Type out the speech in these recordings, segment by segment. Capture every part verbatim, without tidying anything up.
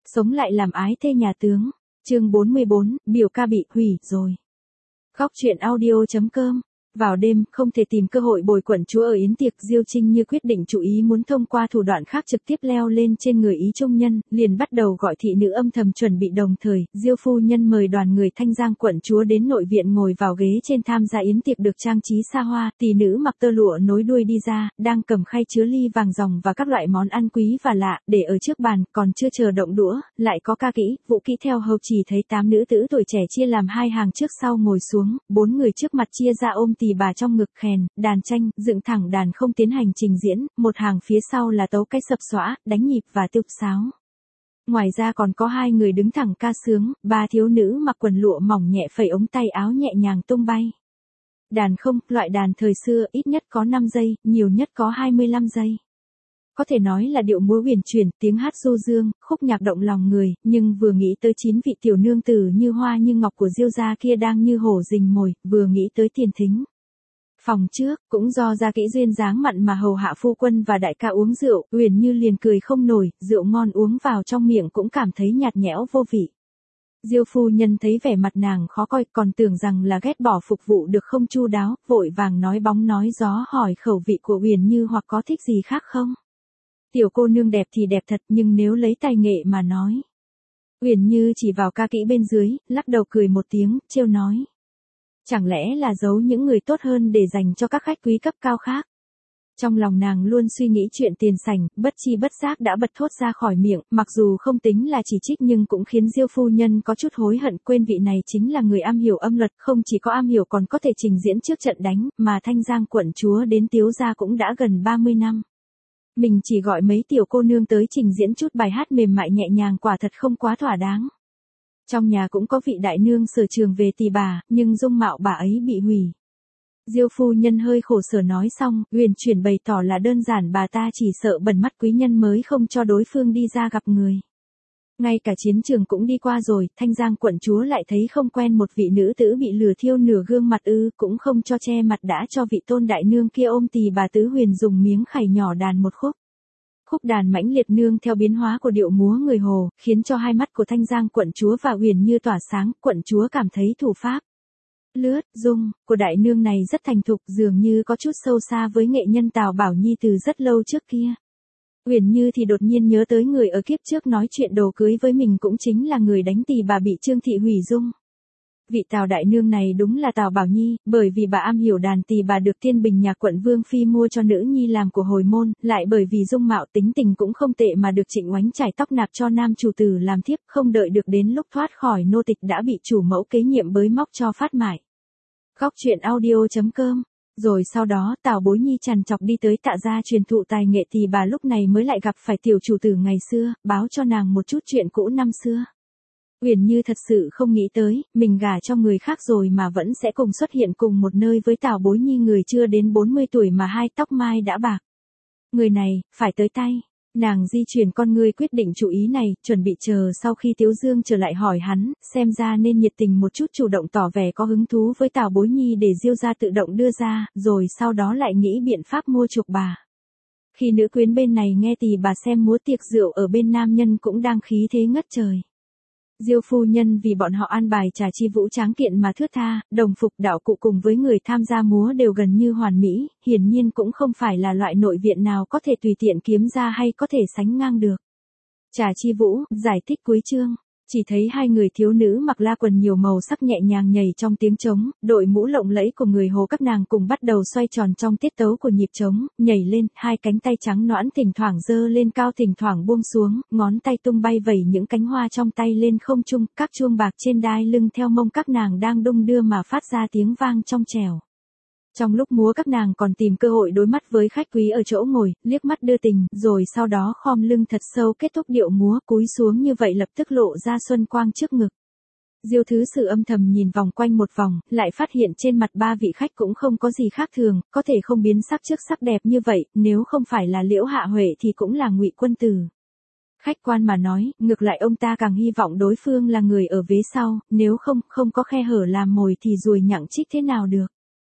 sống lại làm ái thê nhà tướng. Chương bốn mươi bốn, biểu ca bị hủy rồi. Góc truyện audio chấm com. Vào đêm, không thể tìm cơ hội bồi quận chúa ở yến tiệc, Diêu Trinh Như quyết định chủ ý muốn thông qua thủ đoạn khác trực tiếp leo lên trên người Ý Trung Nhân, liền bắt đầu gọi thị nữ âm thầm chuẩn bị. Đồng thời, Diêu phu nhân mời đoàn người Thanh Giang quận chúa đến nội viện ngồi vào ghế trên tham gia yến tiệc được trang trí xa hoa. Tỷ nữ mặc tơ lụa nối đuôi đi ra, đang cầm khay chứa ly vàng ròng và các loại món ăn quý và lạ để ở trước bàn, còn chưa chờ động đũa, lại có ca kỹ, vũ kỹ theo hầu. Chỉ thấy tám nữ tử tuổi trẻ chia làm hai hàng trước sau ngồi xuống, bốn người trước mặt chia ra ôm tỳ bà trong ngực, khen, đàn tranh, dựng thẳng đàn không tiến hành trình diễn, một hàng phía sau là tấu cái sập xõa, đánh nhịp và tiêu sáo. Ngoài ra còn có hai người đứng thẳng ca sướng, ba thiếu nữ mặc quần lụa mỏng nhẹ phẩy ống tay áo nhẹ nhàng tung bay. Đàn không, loại đàn thời xưa ít nhất có năm giây, nhiều nhất có hai mươi lăm giây. Có thể nói là điệu múa huyền chuyển, tiếng hát du dương, khúc nhạc động lòng người, nhưng vừa nghĩ tới chín vị tiểu nương tử như hoa như ngọc của Diêu gia kia đang như hổ rình mồi, vừa nghĩ tới Tiền Thính. Phòng trước, cũng do gia kỹ duyên dáng mặn mà hầu hạ phu quân và đại ca uống rượu, Uyển Như liền cười không nổi, rượu ngon uống vào trong miệng cũng cảm thấy nhạt nhẽo vô vị. Diêu phu nhân thấy vẻ mặt nàng khó coi, còn tưởng rằng là ghét bỏ phục vụ được không chu đáo, vội vàng nói bóng nói gió hỏi khẩu vị của Uyển Như hoặc có thích gì khác không. Tiểu cô nương đẹp thì đẹp thật, nhưng nếu lấy tài nghệ mà nói. Uyển Như chỉ vào ca kỹ bên dưới, lắc đầu cười một tiếng, trêu nói. Chẳng lẽ là giấu những người tốt hơn để dành cho các khách quý cấp cao khác? Trong lòng nàng luôn suy nghĩ chuyện tiền sảnh, bất chi bất giác đã bật thốt ra khỏi miệng, mặc dù không tính là chỉ trích nhưng cũng khiến Diêu phu nhân có chút hối hận, quên vị này chính là người am hiểu âm luật, không chỉ có am hiểu còn có thể trình diễn trước trận đánh, mà Thanh Giang quận chúa đến Tiếu gia cũng đã gần ba mươi năm. Mình chỉ gọi mấy tiểu cô nương tới trình diễn chút bài hát mềm mại nhẹ nhàng quả thật không quá thỏa đáng. Trong nhà cũng có vị đại nương sở trường về tỳ bà, nhưng dung mạo bà ấy bị hủy. Diêu phu nhân hơi khổ sở nói xong, uyển chuyển bày tỏ là đơn giản bà ta chỉ sợ bẩn mắt quý nhân mới không cho đối phương đi ra gặp người. Ngay cả chiến trường cũng đi qua rồi, Thanh Giang quận chúa lại thấy không quen một vị nữ tử bị lửa thiêu nửa gương mặt ư, cũng không cho che mặt đã cho vị tôn đại nương kia ôm tỳ bà tứ huyền dùng miếng khày nhỏ đàn một khúc. Khúc đàn mãnh liệt nương theo biến hóa của điệu múa người Hồ, khiến cho hai mắt của Thanh Giang quận chúa và Uyển Như tỏa sáng, quận chúa cảm thấy thủ pháp. Lướt, dung, của đại nương này rất thành thục, dường như có chút sâu xa với nghệ nhân Tào Bảo Nhi từ rất lâu trước kia. Uyển Như thì đột nhiên nhớ tới người ở kiếp trước nói chuyện đồ cưới với mình cũng chính là người đánh tỳ bà bị Trương Thị hủy dung. Vị Tào đại nương này đúng là Tào Bảo Nhi, bởi vì bà am hiểu đàn tỳ bà được Thiên Bình nhà quận Vương Phi mua cho nữ nhi làm của hồi môn, lại bởi vì dung mạo tính tình cũng không tệ mà được Trịnh Oánh trải tóc nạp cho nam chủ tử làm thiếp, không đợi được đến lúc thoát khỏi nô tịch đã bị chủ mẫu kế nhiệm bới móc cho phát mại. Góc truyện audio chấm com. Rồi sau đó Tào Bối Nhi trằn trọc đi tới Tạ gia truyền thụ tài nghệ tỳ bà, lúc này mới lại gặp phải tiểu chủ tử ngày xưa, báo cho nàng một chút chuyện cũ năm xưa. Uyển Như thật sự không nghĩ tới, mình gả cho người khác rồi mà vẫn sẽ cùng xuất hiện cùng một nơi với Tào Bối Nhi, người chưa đến bốn mươi tuổi mà hai tóc mai đã bạc. Người này, phải tới tay. Nàng di chuyển con ngươi quyết định chủ ý này, chuẩn bị chờ sau khi Tiếu Dương trở lại hỏi hắn, xem ra nên nhiệt tình một chút, chủ động tỏ vẻ có hứng thú với Tào Bối Nhi để Diêu gia tự động đưa ra, rồi sau đó lại nghĩ biện pháp mua chuộc bà. Khi nữ quyến bên này nghe tỳ bà xem múa tiệc rượu ở bên nam nhân cũng đang khí thế ngất trời. Diêu phu nhân vì bọn họ an bài trà chi vũ tráng kiện mà thướt tha, đồng phục đạo cụ cùng với người tham gia múa đều gần như hoàn mỹ, hiển nhiên cũng không phải là loại nội viện nào có thể tùy tiện kiếm ra hay có thể sánh ngang được. Trà chi vũ, giải thích cuối chương. Chỉ thấy hai người thiếu nữ mặc la quần nhiều màu sắc nhẹ nhàng nhảy trong tiếng trống, đội mũ lộng lẫy của người Hồ các nàng cùng bắt đầu xoay tròn trong tiết tấu của nhịp trống, nhảy lên, hai cánh tay trắng nõn thỉnh thoảng giơ lên cao thỉnh thoảng buông xuống, ngón tay tung bay vẩy những cánh hoa trong tay lên không trung, các chuông bạc trên đai lưng theo mông các nàng đang đung đưa mà phát ra tiếng vang trong trẻo. Trong lúc múa các nàng còn tìm cơ hội đối mắt với khách quý ở chỗ ngồi, liếc mắt đưa tình, rồi sau đó khom lưng thật sâu kết thúc điệu múa, cúi xuống như vậy lập tức lộ ra xuân quang trước ngực. Diêu thứ sử âm thầm nhìn vòng quanh một vòng, lại phát hiện trên mặt ba vị khách cũng không có gì khác thường, có thể không biến sắc trước sắc đẹp như vậy, nếu không phải là Liễu Hạ Huệ thì cũng là Ngụy Quân Tử. Khách quan mà nói, ngược lại ông ta càng hy vọng đối phương là người ở vế sau, nếu không, không có khe hở làm mồi thì ruồi nhặng chích thế nào được.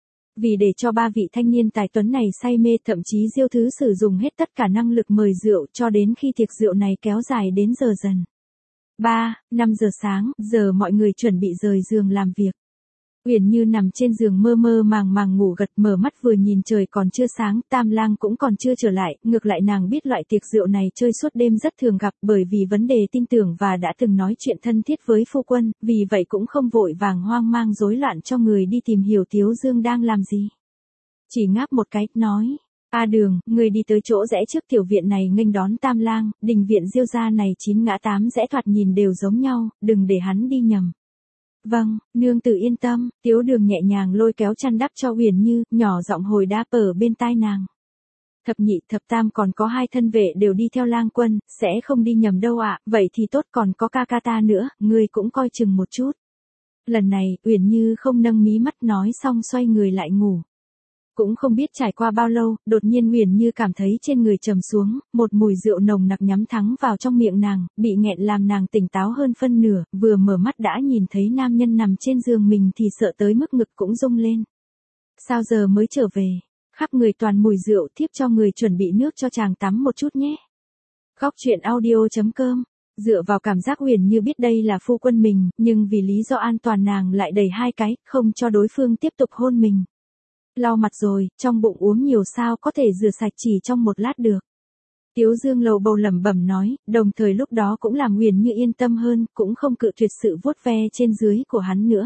Vì để cho ba vị thanh niên tài tuấn này say mê, thậm chí Diêu thứ sử dùng hết tất cả năng lực mời rượu cho đến khi tiệc rượu này kéo dài đến giờ dần. ba, năm giờ sáng, giờ mọi người chuẩn bị rời giường làm việc. Uyển Như nằm trên giường mơ mơ màng màng ngủ gật, mở mắt vừa nhìn trời còn chưa sáng, Tam Lang cũng còn chưa trở lại, ngược lại nàng biết loại tiệc rượu này chơi suốt đêm rất thường gặp, bởi vì vấn đề tin tưởng và đã từng nói chuyện thân thiết với phu quân, vì vậy cũng không vội vàng hoang mang rối loạn cho người đi tìm hiểu Tiếu Dương đang làm gì. Chỉ ngáp một cái, nói: "A Đường, người đi tới chỗ rẽ trước tiểu viện này nghênh đón Tam Lang, đình viện Diêu gia này chín ngã tám rẽ thoạt nhìn đều giống nhau, đừng để hắn đi nhầm." "Vâng, nương tử yên tâm." Tiếu Đường nhẹ nhàng lôi kéo chăn đắp cho Uyển Như, nhỏ giọng hồi đáp ở bên tai nàng. "Thập nhị, thập tam còn có hai thân vệ đều đi theo Lang quân, sẽ không đi nhầm đâu ạ." "Vậy thì tốt, còn có ca ca ta nữa, ngươi cũng coi chừng một chút." Lần này, Uyển Như không nâng mí mắt, nói xong xoay người lại ngủ. Cũng không biết trải qua bao lâu, đột nhiên Uyển Như cảm thấy trên người trầm xuống, một mùi rượu nồng nặc nhắm thẳng vào trong miệng nàng, bị nghẹn làm nàng tỉnh táo hơn phân nửa, vừa mở mắt đã nhìn thấy nam nhân nằm trên giường mình thì sợ tới mức ngực cũng rung lên. "Sao giờ mới trở về? Khắp người toàn mùi rượu, thiếp cho người chuẩn bị nước cho chàng tắm một chút nhé." Góc truyện audio chấm com. Dựa vào cảm giác Uyển Như biết đây là phu quân mình, nhưng vì lý do an toàn nàng lại đẩy hai cái, không cho đối phương tiếp tục hôn mình. "Lau mặt rồi, trong bụng uống nhiều sao có thể rửa sạch chỉ trong một lát được." Tiếu Dương lầu bầu lẩm bẩm nói, đồng thời lúc đó cũng làm Uyển Như yên tâm hơn, cũng không cự tuyệt sự vuốt ve trên dưới của hắn nữa.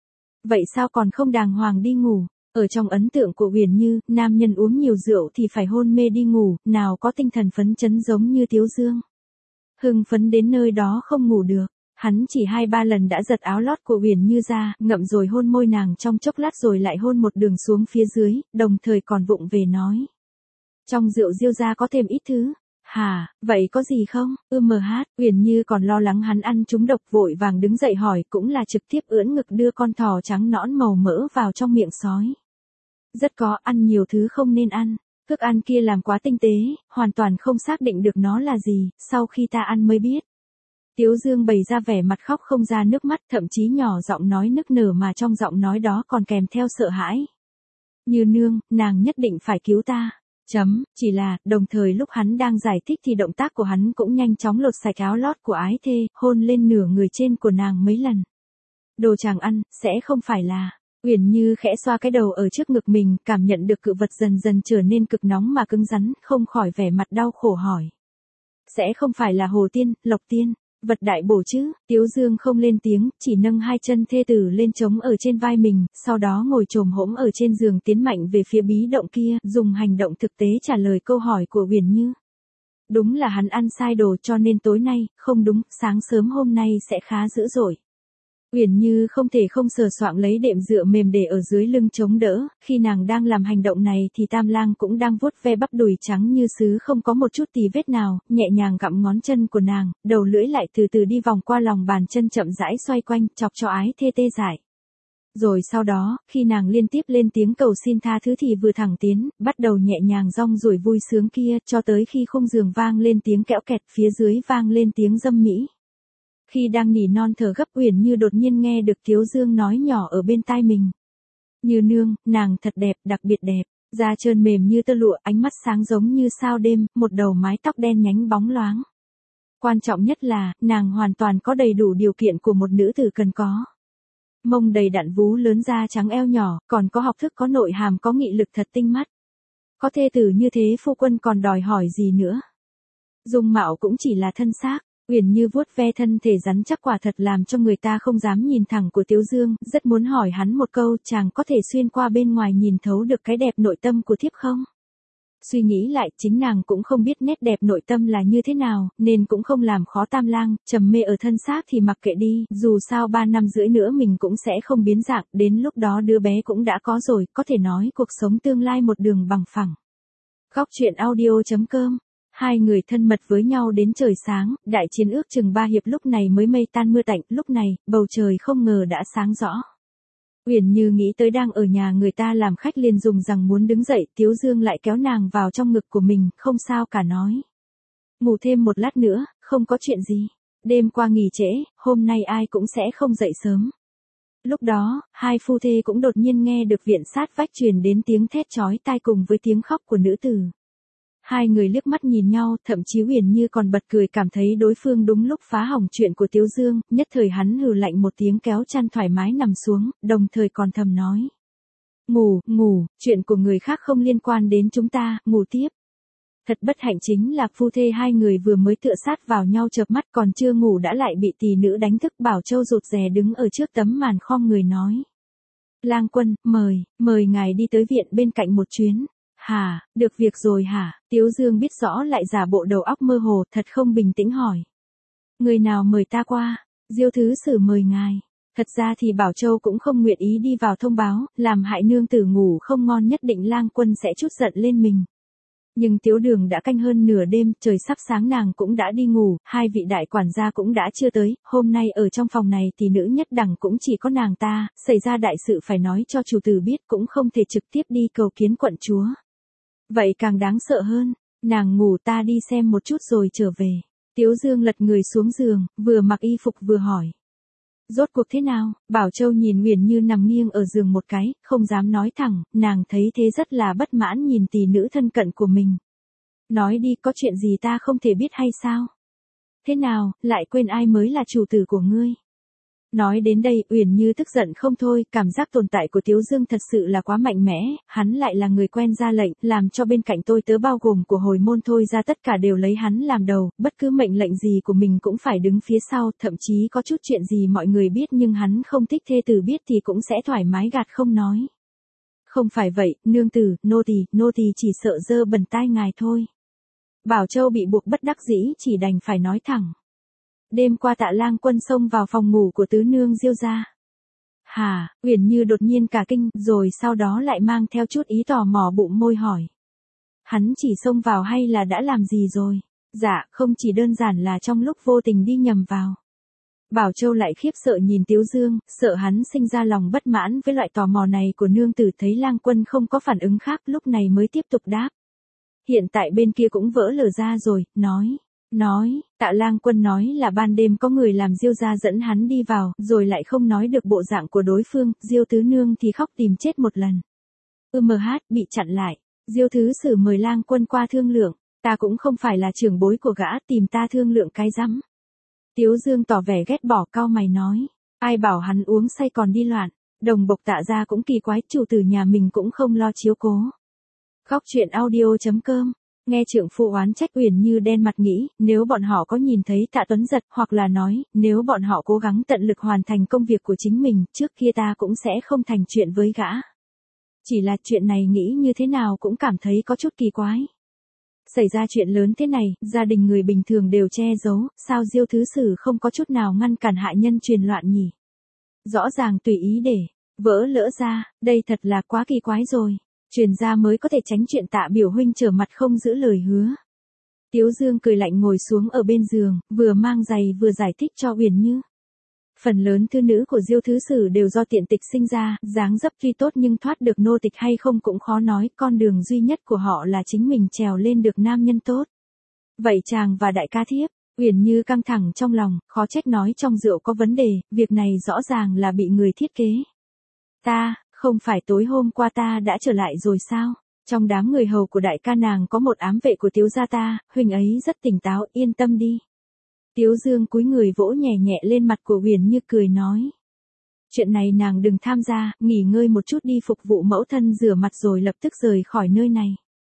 Vậy sao còn không đàng hoàng đi ngủ? Ở trong ấn tượng của Uyển Như, nam nhân uống nhiều rượu thì phải hôn mê đi ngủ, nào có tinh thần phấn chấn giống như Tiếu Dương. Hưng phấn đến nơi đó không ngủ được. Hắn chỉ hai ba lần đã giật áo lót của Uyển Như ra, ngậm rồi hôn môi nàng trong chốc lát rồi lại hôn một đường xuống phía dưới, đồng thời còn vụng về nói: "Trong rượu Diêu gia có thêm ít thứ." "Hả, vậy có gì không?" "Ư mờ hát." Uyển Như còn lo lắng hắn ăn trúng độc, vội vàng đứng dậy hỏi, cũng là trực tiếp ưỡn ngực đưa con thỏ trắng nõn màu mỡ vào trong miệng sói. "Rất có, ăn nhiều thứ không nên ăn. Thức ăn kia làm quá tinh tế, hoàn toàn không xác định được nó là gì, sau khi ta ăn mới biết." Tiếu Dương bày ra vẻ mặt khóc không ra nước mắt, thậm chí nhỏ giọng nói nức nở mà trong giọng nói đó còn kèm theo sợ hãi. "Như nương, nàng nhất định phải cứu ta." Chấm, chỉ là, đồng thời lúc hắn đang giải thích thì động tác của hắn cũng nhanh chóng lột sạch áo lót của ái thê, hôn lên nửa người trên của nàng mấy lần. "Đồ chàng ăn, sẽ không phải là..." Uyển Như khẽ xoa cái đầu ở trước ngực mình, cảm nhận được cự vật dần dần trở nên cực nóng mà cứng rắn, không khỏi vẻ mặt đau khổ hỏi: "Sẽ không phải là hồ tiên, lộc tiên, vật đại bổ chứ?" Tiếu Dương không lên tiếng, chỉ nâng hai chân thê tử lên chống ở trên vai mình, sau đó ngồi chồm hổm ở trên giường tiến mạnh về phía bí động kia, dùng hành động thực tế trả lời câu hỏi của Uyển Như. Đúng là hắn ăn sai đồ cho nên tối nay, không đúng, sáng sớm hôm nay sẽ khá dữ dội. Uyển Như không thể không sờ soạng lấy đệm dựa mềm để ở dưới lưng chống đỡ, khi nàng đang làm hành động này thì Tam Lang cũng đang vuốt ve bắp đùi trắng như sứ không có một chút tì vết nào, nhẹ nhàng gặm ngón chân của nàng, đầu lưỡi lại từ từ đi vòng qua lòng bàn chân chậm rãi xoay quanh, chọc cho ái thê tê dại. Rồi sau đó, khi nàng liên tiếp lên tiếng cầu xin tha thứ thì vừa thẳng tiến, bắt đầu nhẹ nhàng rong ruổi vui sướng kia, cho tới khi khung giường vang lên tiếng kẽo kẹt, phía dưới vang lên tiếng dâm mỹ. Khi đang nỉ non thở gấp, Uyển Như đột nhiên nghe được Tiếu Dương nói nhỏ ở bên tai mình: "Như nương, nàng thật đẹp, đặc biệt đẹp, da trơn mềm như tơ lụa, ánh mắt sáng giống như sao đêm, một đầu mái tóc đen nhánh bóng loáng. Quan trọng nhất là, nàng hoàn toàn có đầy đủ điều kiện của một nữ tử cần có. Mông đầy đặn, vú lớn, da trắng eo nhỏ, còn có học thức, có nội hàm, có nghị lực, thật tinh mắt. Có thê tử như thế phu quân còn đòi hỏi gì nữa. Dung mạo cũng chỉ là thân xác." Uyển Như vuốt ve thân thể rắn chắc quả thật làm cho người ta không dám nhìn thẳng của Tiếu Dương, rất muốn hỏi hắn một câu, chàng có thể xuyên qua bên ngoài nhìn thấu được cái đẹp nội tâm của thiếp không? Suy nghĩ lại, chính nàng cũng không biết nét đẹp nội tâm là như thế nào, nên cũng không làm khó Tam Lang, trầm mê ở thân xác thì mặc kệ đi, dù sao ba năm rưỡi nữa mình cũng sẽ không biến dạng, đến lúc đó đứa bé cũng đã có rồi, có thể nói cuộc sống tương lai một đường bằng phẳng. Góc truyện audio chấm com. Hai người thân mật với nhau đến trời sáng, đại chiến ước chừng ba hiệp lúc này mới mây tan mưa tạnh, lúc này, bầu trời không ngờ đã sáng rõ. Uyển Như nghĩ tới đang ở nhà người ta làm khách liền dùng rằng muốn đứng dậy, Tiếu Dương lại kéo nàng vào trong ngực của mình, không sao cả nói: "Ngủ thêm một lát nữa, không có chuyện gì. Đêm qua nghỉ trễ, hôm nay ai cũng sẽ không dậy sớm." Lúc đó, hai phu thê cũng đột nhiên nghe được viện sát vách truyền đến tiếng thét chói tai cùng với tiếng khóc của nữ tử. Hai người liếc mắt nhìn nhau, thậm chí Uyển Như còn bật cười cảm thấy đối phương đúng lúc phá hỏng chuyện của Tiếu Dương, nhất thời hắn hừ lạnh một tiếng kéo chăn thoải mái nằm xuống, đồng thời còn thầm nói. Ngủ, ngủ, chuyện của người khác không liên quan đến chúng ta, ngủ tiếp. Thật bất hạnh chính là phu thê hai người vừa mới tựa sát vào nhau chợp mắt còn chưa ngủ đã lại bị tỷ nữ đánh thức. Bảo Châu rụt rè đứng ở trước tấm màn khom người nói. Lang Quân, mời, mời ngài đi tới viện bên cạnh một chuyến. Hả, được việc rồi hả? Tiếu Dương biết rõ lại giả bộ đầu óc mơ hồ, thật không bình tĩnh hỏi. Người nào mời ta qua? Diêu thứ sử mời ngài. Thật ra thì Bảo Châu cũng không nguyện ý đi vào thông báo, làm hại nương tử ngủ không ngon nhất định Lang Quân sẽ chút giận lên mình. Nhưng Tiếu Đường đã canh hơn nửa đêm, trời sắp sáng nàng cũng đã đi ngủ, hai vị đại quản gia cũng đã chưa tới, hôm nay ở trong phòng này thì nữ nhất đẳng cũng chỉ có nàng ta, xảy ra đại sự phải nói cho chủ tử biết cũng không thể trực tiếp đi cầu kiến quận chúa. Vậy càng đáng sợ hơn, nàng ngủ ta đi xem một chút rồi trở về. Tiếu Dương lật người xuống giường, vừa mặc y phục vừa hỏi. Rốt cuộc thế nào? Bảo Châu nhìn Uyển Như nằm nghiêng ở giường một cái, không dám nói thẳng, nàng thấy thế rất là bất mãn nhìn tỷ nữ thân cận của mình. Nói đi, có chuyện gì ta không thể biết hay sao? Thế nào, lại quên ai mới là chủ tử của ngươi? Nói đến đây, Uyển Như tức giận không thôi, cảm giác tồn tại của Tiếu Dương thật sự là quá mạnh mẽ, hắn lại là người quen ra lệnh, làm cho bên cạnh tôi tớ bao gồm của hồi môn thôi ra tất cả đều lấy hắn làm đầu, bất cứ mệnh lệnh gì của mình cũng phải đứng phía sau, thậm chí có chút chuyện gì mọi người biết nhưng hắn không thích thê tử biết thì cũng sẽ thoải mái gạt không nói. Không phải vậy, nương tử, nô tỳ, nô tỳ chỉ sợ dơ bẩn tai ngài thôi. Bảo Châu bị buộc bất đắc dĩ chỉ đành phải nói thẳng. Đêm qua Tạ Lang Quân xông vào phòng ngủ của tứ nương Diêu gia. Hả? Uyển Như đột nhiên cả kinh, rồi sau đó lại mang theo chút ý tò mò bụng môi hỏi. Hắn chỉ xông vào hay là đã làm gì rồi? Dạ, không chỉ đơn giản là trong lúc vô tình đi nhầm vào. Bảo Châu lại khiếp sợ nhìn Tiếu Dương, sợ hắn sinh ra lòng bất mãn với loại tò mò này của nương tử, thấy Lang Quân không có phản ứng khác lúc này mới tiếp tục đáp. Hiện tại bên kia cũng vỡ lở ra rồi, nói. Nói, Tạ Lang Quân nói là ban đêm có người làm Diêu gia dẫn hắn đi vào, rồi lại không nói được bộ dạng của đối phương, Diêu tứ nương thì khóc tìm chết một lần. Ưm hát, bị chặn lại. Diêu thứ sử mời Lang Quân qua thương lượng, ta cũng không phải là trưởng bối của gã, tìm ta thương lượng cái rắm. Tiếu Dương tỏ vẻ ghét bỏ, cau mày nói, ai bảo hắn uống say còn đi loạn, đồng bộc Tạ gia cũng kỳ quái, chủ tử nhà mình cũng không lo chiếu cố. Góc truyện audio chấm com. Nghe trượng phu oán trách, Uyển Như đen mặt nghĩ, nếu bọn họ có nhìn thấy Tạ Tuấn Giật, hoặc là nói, nếu bọn họ cố gắng tận lực hoàn thành công việc của chính mình, trước kia ta cũng sẽ không thành chuyện với gã. Chỉ là chuyện này nghĩ như thế nào cũng cảm thấy có chút kỳ quái. Xảy ra chuyện lớn thế này, gia đình người bình thường đều che giấu, sao Diêu thứ sử không có chút nào ngăn cản hạ nhân truyền loạn nhỉ? Rõ ràng tùy ý để vỡ lỡ ra, đây thật là quá kỳ quái rồi. Truyền ra mới có thể tránh chuyện Tạ biểu huynh trở mặt không giữ lời hứa. Tiếu Dương cười lạnh ngồi xuống ở bên giường, vừa mang giày vừa giải thích cho Uyển Như. Phần lớn thư nữ của Diêu thứ sử đều do tiện tịch sinh ra, dáng dấp tuy tốt nhưng thoát được nô tịch hay không cũng khó nói, con đường duy nhất của họ là chính mình trèo lên được nam nhân tốt. Vậy chàng và đại ca thiếp, Uyển Như căng thẳng trong lòng, khó trách nói trong rượu có vấn đề, việc này rõ ràng là bị người thiết kế. Ta, không phải tối hôm qua ta đã trở lại rồi sao? Trong đám người hầu của đại ca nàng có một ám vệ của Tiếu gia ta, huynh ấy rất tỉnh táo, yên tâm đi. Tiếu Dương cúi người vỗ nhẹ nhẹ lên mặt của Uyển Như cười nói. Chuyện này nàng đừng tham gia, nghỉ ngơi một chút đi phục vụ mẫu thân rửa mặt rồi lập tức rời khỏi nơi này.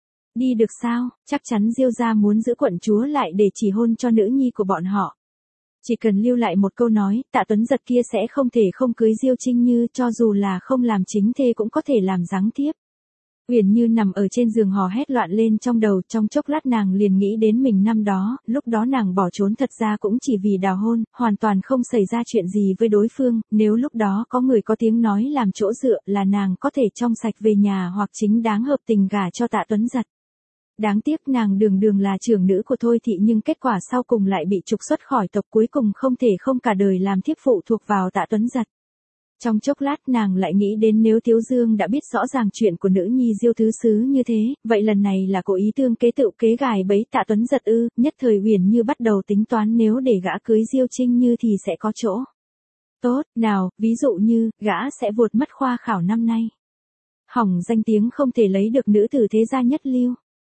Đi được sao, chắc chắn Diêu gia muốn giữ quận chúa lại để chỉ hôn cho nữ nhi của bọn họ. Chỉ cần lưu lại một câu nói, Tạ Tuấn Giật kia sẽ không thể không cưới Diêu Trinh Như, cho dù là không làm chính thê cũng có thể làm giáng thiếp. Uyển Như nằm ở trên giường hò hét loạn lên trong đầu, trong chốc lát nàng liền nghĩ đến mình năm đó, lúc đó nàng bỏ trốn thật ra cũng chỉ vì đào hôn, hoàn toàn không xảy ra chuyện gì với đối phương, nếu lúc đó có người có tiếng nói làm chỗ dựa là nàng có thể trong sạch về nhà hoặc chính đáng hợp tình gả cho Tạ Tuấn Giật. Đáng tiếc nàng đường đường là trưởng nữ của Thôi thị nhưng kết quả sau cùng lại bị trục xuất khỏi tộc, cuối cùng không thể không cả đời làm thiếp phụ thuộc vào Tạ Tuấn Giật. Trong chốc lát nàng lại nghĩ đến nếu Tiếu Dương đã biết rõ ràng chuyện của nữ nhi Diêu thứ sứ như thế, vậy lần này là cố ý tương kế tựu kế gài bẫy Tạ Tuấn Giật ư? Nhất thời Uyển Như bắt đầu tính toán nếu để gã cưới Diêu Trinh Như thì sẽ có chỗ tốt nào, ví dụ như gã sẽ vụt mất khoa khảo năm nay, hỏng danh tiếng không thể lấy được nữ tử thế gia nhất lưu.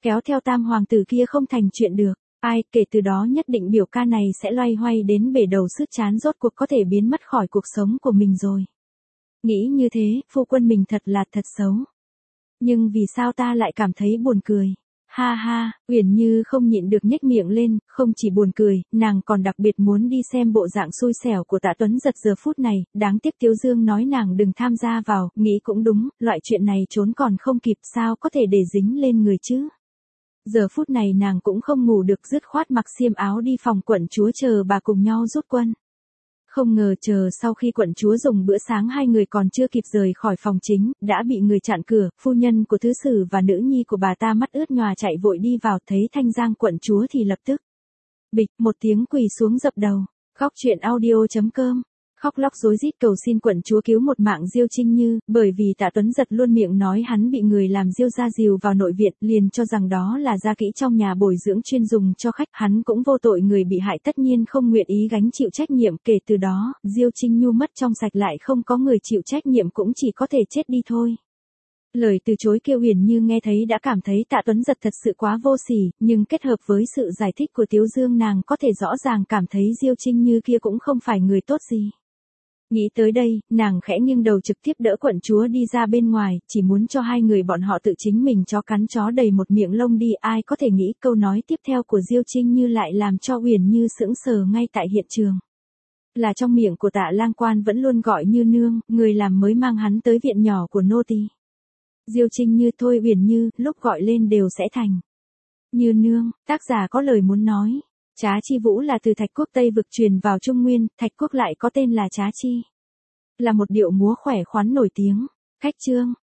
kéo theo tam hoàng tử kia không thành chuyện được. Ai, kể từ đó nhất định biểu ca này sẽ loay hoay đến bể đầu sứt trán rốt cuộc có thể biến mất khỏi cuộc sống của mình rồi. Nghĩ như thế, phu quân mình thật là thật xấu. Nhưng vì sao ta lại cảm thấy buồn cười? Ha ha, Uyển Như không nhịn được nhếch miệng lên, không chỉ buồn cười, nàng còn đặc biệt muốn đi xem bộ dạng xui xẻo của Tạ Tuấn Giật giờ phút này, đáng tiếc Tiếu Dương nói nàng đừng tham gia vào, nghĩ cũng đúng, loại chuyện này trốn còn không kịp sao có thể để dính lên người chứ. Giờ phút này nàng cũng không ngủ được dứt khoát mặc xiêm áo đi phòng quận chúa chờ bà cùng nhau rút quân. Không ngờ chờ sau khi quận chúa dùng bữa sáng hai người còn chưa kịp rời khỏi phòng chính, đã bị người chặn cửa, phu nhân của thứ sử và nữ nhi của bà ta mắt ướt nhòa chạy vội đi vào, thấy Thanh Giang quận chúa thì lập tức bịch một tiếng quỳ xuống dập đầu. Khóc chuyện audio chấm com Khóc lóc rối rít cầu xin quận chúa cứu một mạng Diêu Trinh Như, bởi vì Tạ Tuấn Giật luôn miệng nói hắn bị người làm Diêu gia dìu vào nội viện, liền cho rằng đó là gia kỹ trong nhà bồi dưỡng chuyên dùng cho khách, hắn cũng vô tội, người bị hại tất nhiên không nguyện ý gánh chịu trách nhiệm, kể từ đó, Diêu Trinh Nhu mất trong sạch lại không có người chịu trách nhiệm cũng chỉ có thể chết đi thôi. Lời từ chối kia Uyển Như nghe thấy đã cảm thấy Tạ Tuấn Giật thật sự quá vô sỉ, nhưng kết hợp với sự giải thích của Tiếu Dương nàng có thể rõ ràng cảm thấy Diêu Trinh Như kia cũng không phải người tốt gì. Nghĩ tới đây, nàng khẽ nghiêng đầu trực tiếp đỡ quận chúa đi ra bên ngoài, chỉ muốn cho hai người bọn họ tự chính mình chó cắn chó đầy một miệng lông đi. Ai có thể nghĩ câu nói tiếp theo của Diêu Trinh Như lại làm cho Uyển Như sững sờ ngay tại hiện trường. Là trong miệng của Tạ Lang Quan vẫn luôn gọi Như nương, người làm mới mang hắn tới viện nhỏ của nô tỳ. Diêu Trinh Như thôi Uyển Như, lúc gọi lên đều sẽ thành Như nương, tác giả có lời muốn nói. Trá Chi Vũ là từ Thạch Quốc Tây vực truyền vào Trung Nguyên, Thạch Quốc lại có tên là Trá Chi. Là một điệu múa khỏe khoắn nổi tiếng. Khách chương.